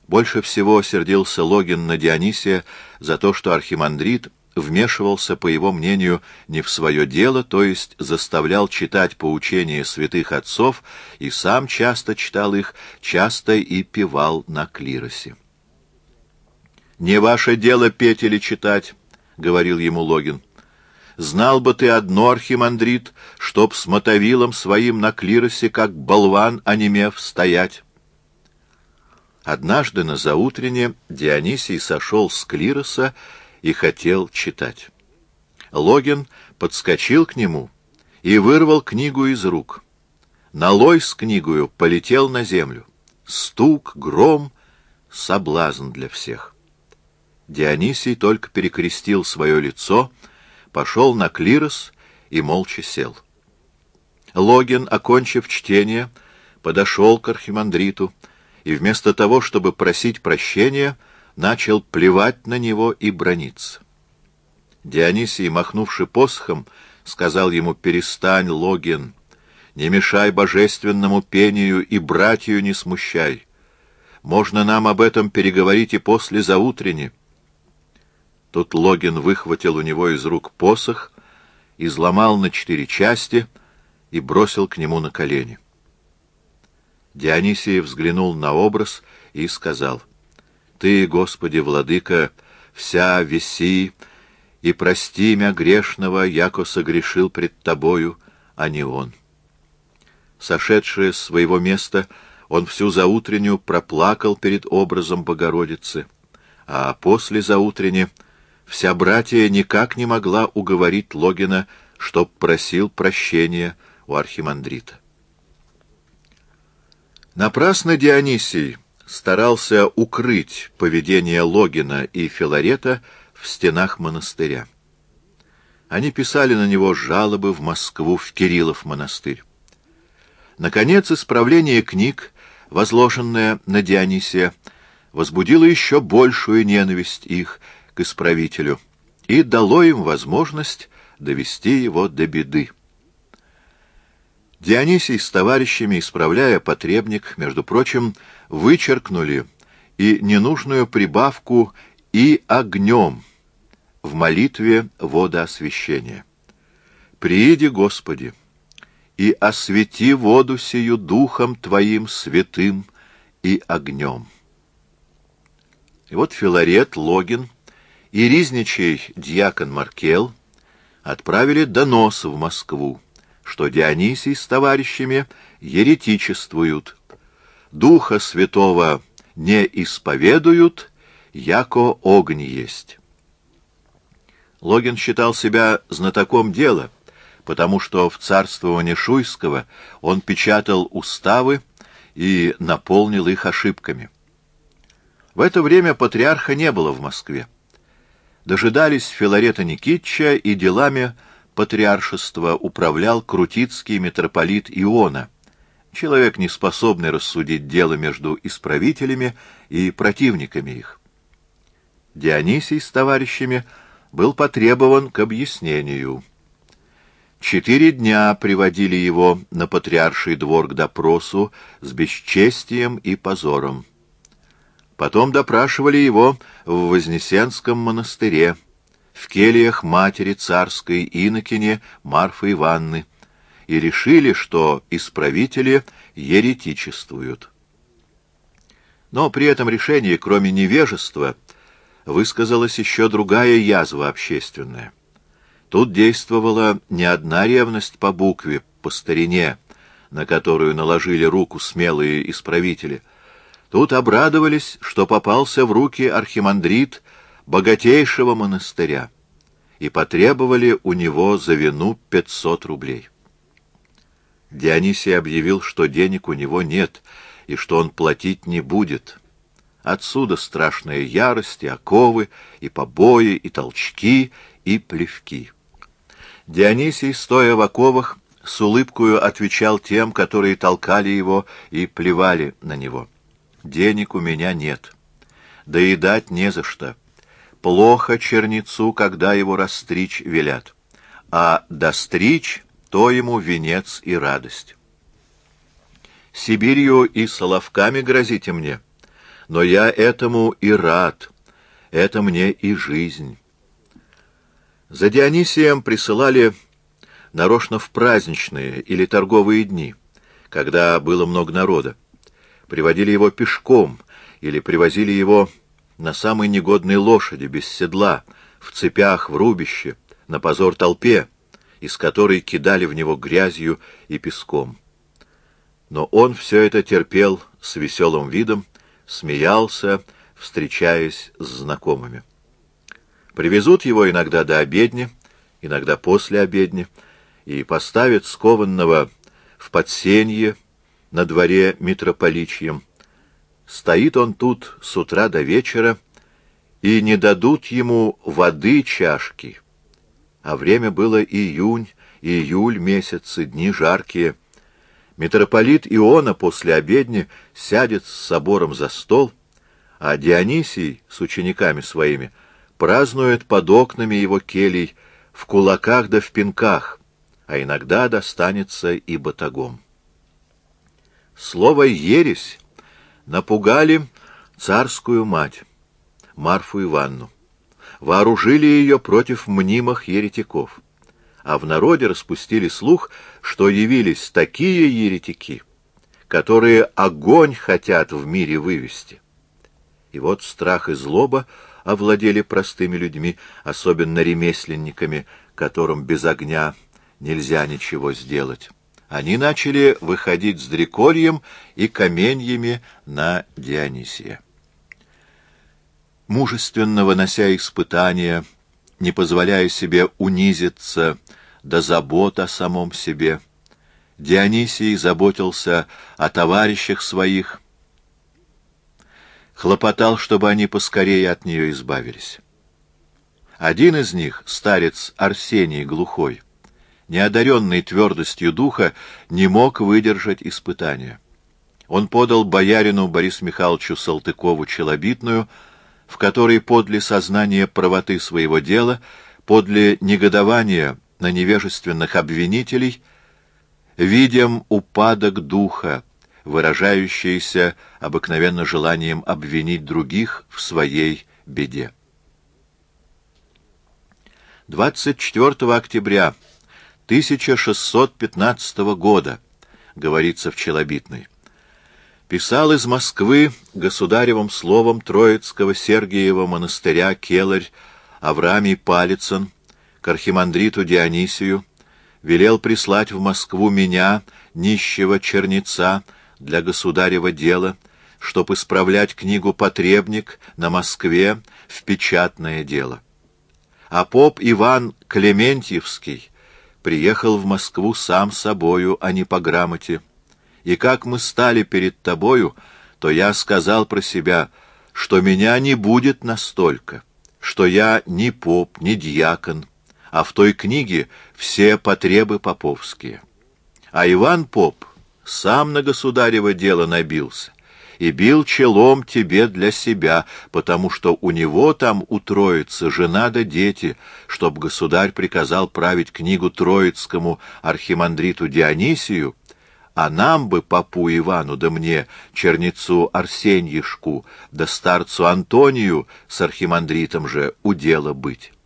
Больше всего сердился Логин на Дионисия за то, что архимандрит вмешивался, по его мнению, не в свое дело, то есть заставлял читать поучения святых отцов, и сам часто читал их, часто и певал на клиросе. «Не ваше дело петь или читать», — говорил ему Логин. «Знал бы ты одно, архимандрит, чтоб с мотовилом своим на клиросе, как болван, онемев, стоять». Однажды на заутрене Дионисий сошел с клироса и хотел читать. Логин подскочил к нему и вырвал книгу из рук. Налой с книгою полетел на землю. Стук, гром, соблазн для всех. Дионисий только перекрестил свое лицо, пошел на клирос и молча сел. Логин, окончив чтение, подошел к архимандриту и вместо того, чтобы просить прощения, начал плевать на него и браниться. Дионисий, махнувши посохом, сказал ему: «Перестань, Логин, не мешай божественному пению и братью не смущай. Можно нам об этом переговорить и после заутрени». Тут Логин выхватил у него из рук посох, изломал на 4 части и бросил к нему на колени. Дионисий взглянул на образ и сказал: «Ты, Господи, владыка, вся веси, и прости мя грешного, яко согрешил пред Тобою, а не он». Сошедший с своего места, он всю заутренню проплакал перед образом Богородицы, а после заутрени вся братья никак не могла уговорить Логина, чтоб просил прощения у архимандрита. Напрасно Дионисий старался укрыть поведение Логина и Филарета в стенах монастыря. Они писали на него жалобы в Москву, в Кириллов монастырь. Наконец, исправление книг, возложенное на Дионисия, возбудило еще большую ненависть их к исправителю и дало им возможность довести его до беды. Дионисий с товарищами, исправляя потребник, между прочим, вычеркнули и ненужную прибавку «и огнем» в молитве водоосвящения. «Прииди, Господи, и освети воду сию духом Твоим святым и огнем». И вот Филарет, Логин и ризничий дьякон Маркел отправили донос в Москву, что Дионисий с товарищами еретичествуют, Духа Святого не исповедуют, яко огонь есть. Логин считал себя знатоком дела, потому что в царствовании Шуйского он печатал уставы и наполнил их ошибками. В это время патриарха не было в Москве. Дожидались Филарета Никитича, и делами патриаршества управлял крутицкий митрополит Иона, человек, не способный рассудить дело между исправителями и противниками их. Дионисий с товарищами был потребован к объяснению. 4 дня приводили его на патриарший двор к допросу с бесчестием и позором. Потом допрашивали его в Вознесенском монастыре, в кельях матери царской инокине Марфы Ивановны, и решили, что исправители еретичествуют. Но при этом решении, кроме невежества, высказалась еще другая язва общественная. Тут действовала не одна ревность по букве, по старине, на которую наложили руку смелые исправители. Тут обрадовались, что попался в руки архимандрит богатейшего монастыря, и потребовали у него за вину 500 рублей. Дионисий объявил, что денег у него нет, и что он платить не будет. Отсюда страшная ярость, и оковы, и побои, и толчки, и плевки. Дионисий, стоя в оковах, с улыбкою отвечал тем, которые толкали его и плевали на него: «Денег у меня нет, да и дать не за что. Плохо чернецу, когда его расстричь велят, а достричь — то ему венец и радость. Сибирью и соловками грозите мне, но я этому и рад, это мне и жизнь». За Дионисием присылали нарочно в праздничные или торговые дни, когда было много народа. Приводили его пешком или привозили его на самой негодной лошади, без седла, в цепях, в рубище, на позор толпе, из которой кидали в него грязью и песком. Но он все это терпел с веселым видом, смеялся, встречаясь с знакомыми. Привезут его иногда до обедни, иногда после обедни, и поставят скованного в подсенье на дворе митрополичьем. Стоит он тут с утра до вечера, и не дадут ему воды чашки. А время было июнь, июль месяцы, дни жаркие. Митрополит Иона после обедни сядет с собором за стол, а Дионисий с учениками своими празднует под окнами его келий в кулаках да в пинках, а иногда достанется и батагом. Слово «ересь» напугали царскую мать, Марфу Иванну, вооружили ее против мнимых еретиков, а в народе распустили слух, что явились такие еретики, которые огонь хотят в мире вывести. И вот страх и злоба овладели простыми людьми, особенно ремесленниками, которым без огня нельзя ничего сделать. Они начали выходить с дрекольем и каменьями на Дионисия. Мужественно вынося испытания, не позволяя себе унизиться до забот о самом себе, Дионисий заботился о товарищах своих, хлопотал, чтобы они поскорее от нее избавились. Один из них, старец Арсений Глухой, неодаренный твердостью духа, не мог выдержать испытания. Он подал боярину Борису Михайловичу Салтыкову челобитную, в которой подле сознания правоты своего дела, подле негодования на невежественных обвинителей, видим упадок духа, выражающийся обыкновенно желанием обвинить других в своей беде. 24 октября 1615 года, говорится в челобитной, писал из Москвы государевым словом Троицкого Сергиева монастыря келарь Авраамий Палицын к архимандриту Дионисию, велел прислать в Москву меня, нищего чернеца, для государева дела, чтоб исправлять книгу «Потребник» на Москве в печатное дело. А поп Иван Клементьевский приехал в Москву сам собою, а не по грамоте. И как мы стали перед тобою, то я сказал про себя, что меня не будет настолько, что я ни поп, ни дьякон, а в той книге все потребы поповские. А Иван поп сам на государево дело набился и бил челом тебе для себя, потому что у него там у Троицы жена да дети, чтоб государь приказал править книгу Троицкому архимандриту Дионисию, а нам бы, попу Ивану, да мне, чернецу Арсеньишку, да старцу Антонию с архимандритом же удела быть.